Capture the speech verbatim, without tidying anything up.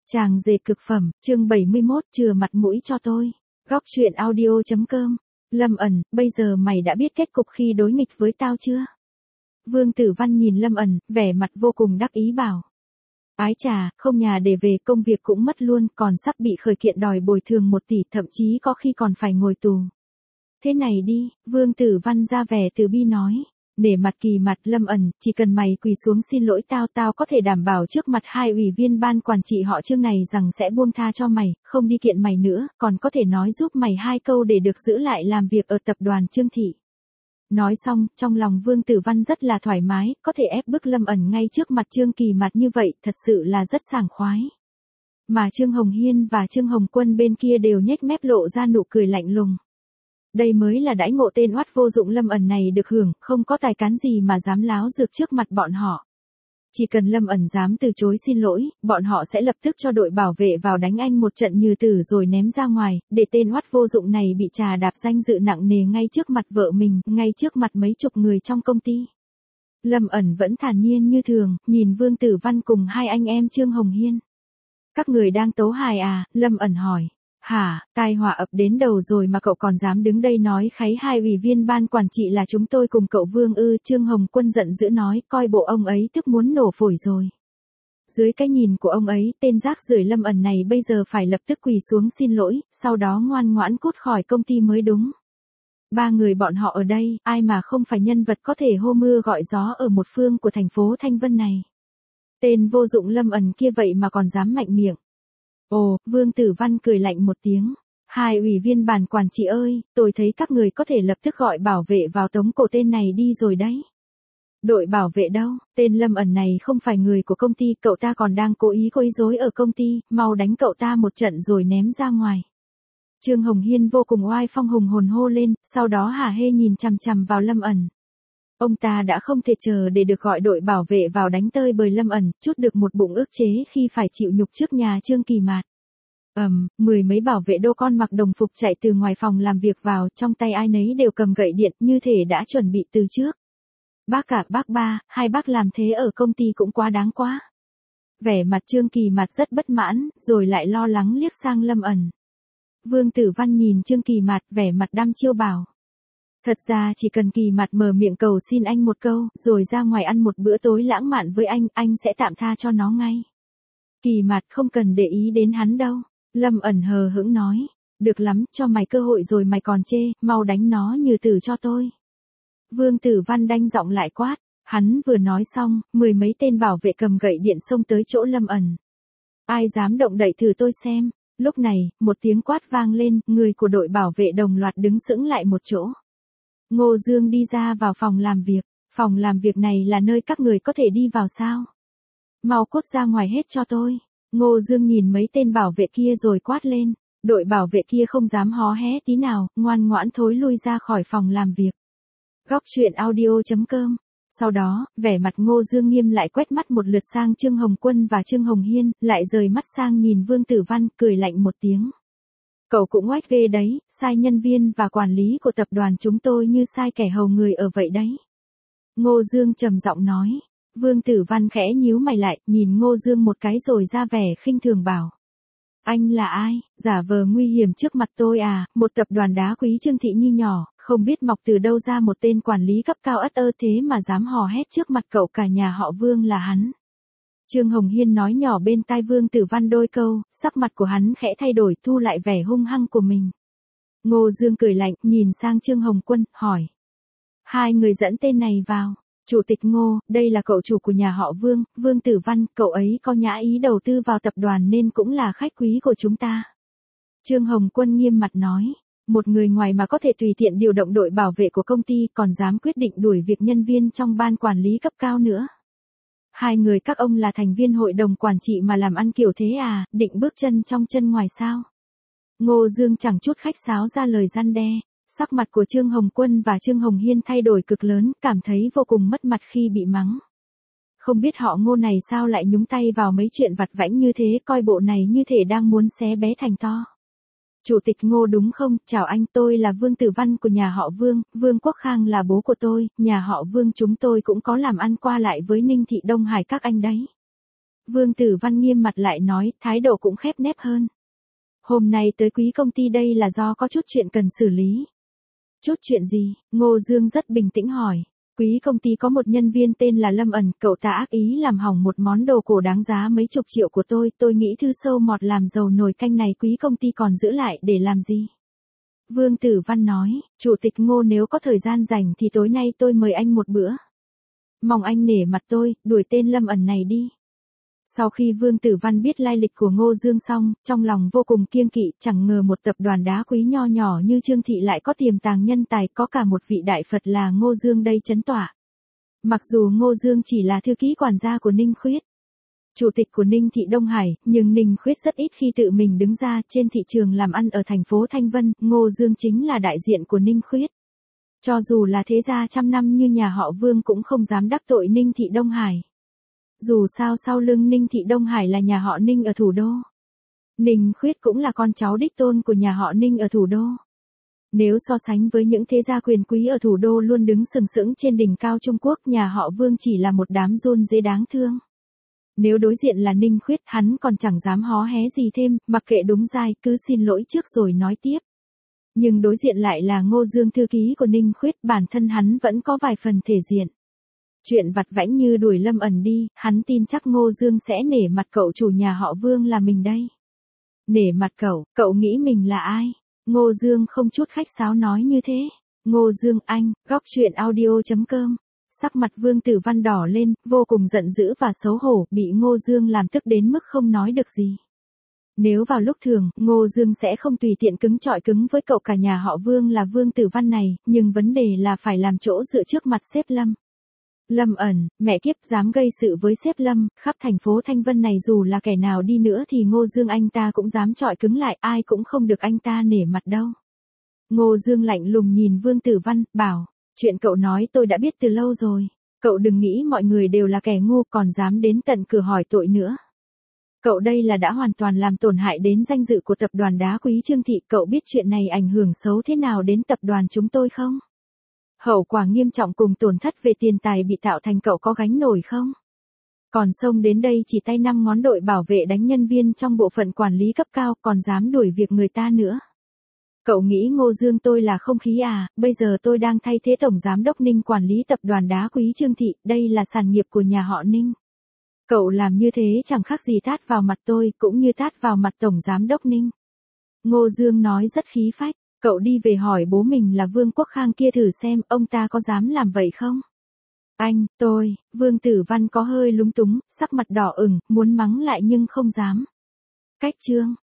Chàng dề cực phẩm, chương bảy mươi mốt, chừa mặt mũi cho tôi. Góc truyện audio.com. Lâm ẩn, bây giờ mày đã biết kết cục khi đối nghịch với tao chưa? Vương Tử Văn nhìn Lâm ẩn, vẻ mặt vô cùng đắc ý bảo. Ái chà, không nhà để về, công việc cũng mất luôn, còn sắp bị khởi kiện đòi bồi thường một tỷ, thậm chí có khi còn phải ngồi tù. Thế này đi, Vương Tử Văn ra vẻ từ bi nói. Nể mặt kỳ mặt Lâm ẩn, chỉ cần mày quỳ xuống xin lỗi tao, tao có thể đảm bảo trước mặt hai ủy viên ban quản trị họ Trương này rằng sẽ buông tha cho mày, không đi kiện mày nữa, còn có thể nói giúp mày hai câu để được giữ lại làm việc ở tập đoàn Trương Thị. Nói xong, trong lòng Vương Tử Văn rất là thoải mái, có thể ép bức Lâm ẩn ngay trước mặt Trương Kỳ mặt như vậy, thật sự là rất sảng khoái. Mà Trương Hồng Hiên và Trương Hồng Quân bên kia đều nhếch mép lộ ra nụ cười lạnh lùng. Đây mới là đãi ngộ tên oát vô dụng Lâm ẩn này được hưởng, không có tài cán gì mà dám láo dược trước mặt bọn họ. Chỉ cần Lâm ẩn dám từ chối xin lỗi, bọn họ sẽ lập tức cho đội bảo vệ vào đánh anh một trận như tử rồi ném ra ngoài, để tên oát vô dụng này bị trà đạp danh dự nặng nề ngay trước mặt vợ mình, ngay trước mặt mấy chục người trong công ty. Lâm ẩn vẫn thản nhiên như thường, nhìn Vương Tử Văn cùng hai anh em Trương Hồng Hiên. Các người đang tấu hài à? Lâm ẩn hỏi. Hả, tai họa ập đến đầu rồi mà cậu còn dám đứng đây nói kháy hai ủy viên ban quản trị là chúng tôi cùng cậu Vương ư? Trương Hồng Quân giận dữ nói, coi bộ ông ấy tức muốn nổ phổi rồi. Dưới cái nhìn của ông ấy, tên rác rưởi Lâm ẩn này bây giờ phải lập tức quỳ xuống xin lỗi, sau đó ngoan ngoãn cút khỏi công ty mới đúng. Ba người bọn họ ở đây, ai mà không phải nhân vật có thể hô mưa gọi gió ở một phương của thành phố Thanh Vân này. Tên vô dụng Lâm ẩn kia vậy mà còn dám mạnh miệng. Ồ, Vương Tử Văn cười lạnh một tiếng. Hai ủy viên ban quản trị ơi, tôi thấy các người có thể lập tức gọi bảo vệ vào tống cổ tên này đi rồi đấy. Đội bảo vệ đâu, tên Lâm ẩn này không phải người của công ty, cậu ta còn đang cố ý quấy rối ở công ty, mau đánh cậu ta một trận rồi ném ra ngoài. Trương Hồng Hiên vô cùng oai phong hùng hồn hô lên, sau đó hả hê nhìn chằm chằm vào Lâm ẩn. Ông ta đã không thể chờ để được gọi đội bảo vệ vào đánh tơi bời Lâm ẩn, chút được một bụng ức chế khi phải chịu nhục trước nhà Trương Kỳ Mạt. Ầm, um, mười mấy bảo vệ đô con mặc đồng phục chạy từ ngoài phòng làm việc vào, trong tay ai nấy đều cầm gậy điện, như thể đã chuẩn bị từ trước. Bác cả, bác ba, hai bác làm thế ở công ty cũng quá đáng quá. Vẻ mặt Trương Kỳ Mạt rất bất mãn, rồi lại lo lắng liếc sang Lâm ẩn. Vương Tử Văn nhìn Trương Kỳ Mạt, vẻ mặt đăm chiêu bảo. Thật ra chỉ cần Kỳ Mạt mở miệng cầu xin anh một câu, rồi ra ngoài ăn một bữa tối lãng mạn với anh, anh sẽ tạm tha cho nó ngay. Kỳ Mạt không cần để ý đến hắn đâu. Lâm ẩn hờ hững nói. Được lắm, cho mày cơ hội rồi mày còn chê, mau đánh nó như tử cho tôi. Vương Tử Văn đanh giọng lại quát. Hắn vừa nói xong, mười mấy tên bảo vệ cầm gậy điện xông tới chỗ Lâm ẩn. Ai dám động đậy thử tôi xem. Lúc này, một tiếng quát vang lên, người của đội bảo vệ đồng loạt đứng sững lại một chỗ. Ngô Dương đi ra vào phòng làm việc. Phòng làm việc này là nơi các người có thể đi vào sao? Mau cút ra ngoài hết cho tôi. Ngô Dương nhìn mấy tên bảo vệ kia rồi quát lên. Đội bảo vệ kia không dám hó hé tí nào, ngoan ngoãn thối lui ra khỏi phòng làm việc. Góc truyện audio.com. Sau đó, vẻ mặt Ngô Dương nghiêm lại quét mắt một lượt sang Trương Hồng Quân và Trương Hồng Hiên, lại rời mắt sang nhìn Vương Tử Văn, cười lạnh một tiếng. Cậu cũng oách ghê đấy, sai nhân viên và quản lý của tập đoàn chúng tôi như sai kẻ hầu người ở vậy đấy. Ngô Dương trầm giọng nói. Vương Tử Văn khẽ nhíu mày lại, nhìn Ngô Dương một cái rồi ra vẻ khinh thường bảo. Anh là ai, giả vờ nguy hiểm trước mặt tôi à? Một tập đoàn đá quý Trương Thị nhi nhỏ, không biết mọc từ đâu ra một tên quản lý cấp cao ất ơ thế mà dám hò hét trước mặt cậu cả nhà họ Vương là hắn. Trương Hồng Hiên nói nhỏ bên tai Vương Tử Văn đôi câu, sắc mặt của hắn khẽ thay đổi, thu lại vẻ hung hăng của mình. Ngô Dương cười lạnh, nhìn sang Trương Hồng Quân, hỏi. Hai người dẫn tên này vào. Chủ tịch Ngô, đây là cậu chủ của nhà họ Vương, Vương Tử Văn, cậu ấy có nhã ý đầu tư vào tập đoàn nên cũng là khách quý của chúng ta. Trương Hồng Quân nghiêm mặt nói. Một người ngoài mà có thể tùy tiện điều động đội bảo vệ của công ty còn dám quyết định đuổi việc nhân viên trong ban quản lý cấp cao nữa. Hai người các ông là thành viên hội đồng quản trị mà làm ăn kiểu thế à, định bước chân trong chân ngoài sao? Ngô Dương chẳng chút khách sáo ra lời răn đe. Sắc mặt của Trương Hồng Quân và Trương Hồng Hiên thay đổi cực lớn, cảm thấy vô cùng mất mặt khi bị mắng. Không biết họ Ngô này sao lại nhúng tay vào mấy chuyện vặt vãnh như thế, coi bộ này như thể đang muốn xé bé thành to. Chủ tịch Ngô đúng không? Chào anh, tôi là Vương Tử Văn của nhà họ Vương, Vương Quốc Khang là bố của tôi, nhà họ Vương chúng tôi cũng có làm ăn qua lại với Ninh Thị Đông Hải các anh đấy. Vương Tử Văn nghiêm mặt lại nói, thái độ cũng khép nép hơn. Hôm nay tới quý công ty đây là do có chút chuyện cần xử lý. Chút chuyện gì? Ngô Dương rất bình tĩnh hỏi. Quý công ty có một nhân viên tên là Lâm ẩn, cậu ta ác ý làm hỏng một món đồ cổ đáng giá mấy chục triệu của tôi, tôi nghĩ thư sâu mọt làm dầu nồi canh này quý công ty còn giữ lại để làm gì? Vương Tử Văn nói, Chủ tịch Ngô nếu có thời gian rảnh thì tối nay tôi mời anh một bữa. Mong anh nể mặt tôi, đuổi tên Lâm ẩn này đi. Sau khi Vương Tử Văn biết lai lịch của Ngô Dương xong, trong lòng vô cùng kiêng kỵ, chẳng ngờ một tập đoàn đá quý nho nhỏ như Trương Thị lại có tiềm tàng nhân tài, có cả một vị đại Phật là Ngô Dương đây chấn tỏa. Mặc dù Ngô Dương chỉ là thư ký quản gia của Ninh Khuyết, chủ tịch của Ninh Thị Đông Hải, nhưng Ninh Khuyết rất ít khi tự mình đứng ra trên thị trường làm ăn ở thành phố Thanh Vân, Ngô Dương chính là đại diện của Ninh Khuyết. Cho dù là thế gia trăm năm như nhà họ Vương cũng không dám đắc tội Ninh Thị Đông Hải. Dù sao sau lưng Ninh Thị Đông Hải là nhà họ Ninh ở thủ đô. Ninh Khuyết cũng là con cháu đích tôn của nhà họ Ninh ở thủ đô. Nếu so sánh với những thế gia quyền quý ở thủ đô luôn đứng sừng sững trên đỉnh cao Trung Quốc, nhà họ Vương chỉ là một đám run rế đáng thương. Nếu đối diện là Ninh Khuyết, hắn còn chẳng dám hó hé gì thêm, mặc kệ đúng sai, cứ xin lỗi trước rồi nói tiếp. Nhưng đối diện lại là Ngô Dương thư ký của Ninh Khuyết, bản thân hắn vẫn có vài phần thể diện. Chuyện vặt vãnh như đuổi Lâm ẩn đi, hắn tin chắc Ngô Dương sẽ nể mặt cậu chủ nhà họ Vương là mình đây. Nể mặt cậu, cậu nghĩ mình là ai? Ngô Dương không chút khách sáo nói như thế. Ngô Dương anh, góc truyện audio chấm com. Sắc mặt Vương Tử Văn đỏ lên, vô cùng giận dữ và xấu hổ, bị Ngô Dương làm tức đến mức không nói được gì. Nếu vào lúc thường, Ngô Dương sẽ không tùy tiện cứng chọi cứng với cậu cả nhà họ Vương là Vương Tử Văn này, nhưng vấn đề là phải làm chỗ dựa trước mặt sếp Lâm. Lâm ẩn, mẹ kiếp dám gây sự với sếp Lâm, khắp thành phố Thanh Vân này dù là kẻ nào đi nữa thì Ngô Dương anh ta cũng dám chọi cứng lại, ai cũng không được anh ta nể mặt đâu. Ngô Dương lạnh lùng nhìn Vương Tử Văn, bảo, chuyện cậu nói tôi đã biết từ lâu rồi. Cậu đừng nghĩ mọi người đều là kẻ ngu còn dám đến tận cửa hỏi tội nữa. Cậu đây là đã hoàn toàn làm tổn hại đến danh dự của tập đoàn đá quý Trương Thị, cậu biết chuyện này ảnh hưởng xấu thế nào đến tập đoàn chúng tôi không? Hậu quả nghiêm trọng cùng tổn thất về tiền tài bị tạo thành cậu có gánh nổi không? Còn xông đến đây chỉ tay năm ngón đội bảo vệ đánh nhân viên trong bộ phận quản lý cấp cao, còn dám đuổi việc người ta nữa. Cậu nghĩ Ngô Dương tôi là không khí à, bây giờ tôi đang thay thế Tổng Giám đốc Ninh quản lý tập đoàn đá quý Trương Thị, đây là sản nghiệp của nhà họ Ninh. Cậu làm như thế chẳng khác gì tát vào mặt tôi, cũng như tát vào mặt Tổng Giám đốc Ninh. Ngô Dương nói rất khí phách, cậu đi về hỏi bố mình là Vương Quốc Khang kia thử xem, ông ta có dám làm vậy không? Anh, tôi, Vương Tử Văn có hơi lúng túng, sắc mặt đỏ ửng, muốn mắng lại nhưng không dám. Cách chương.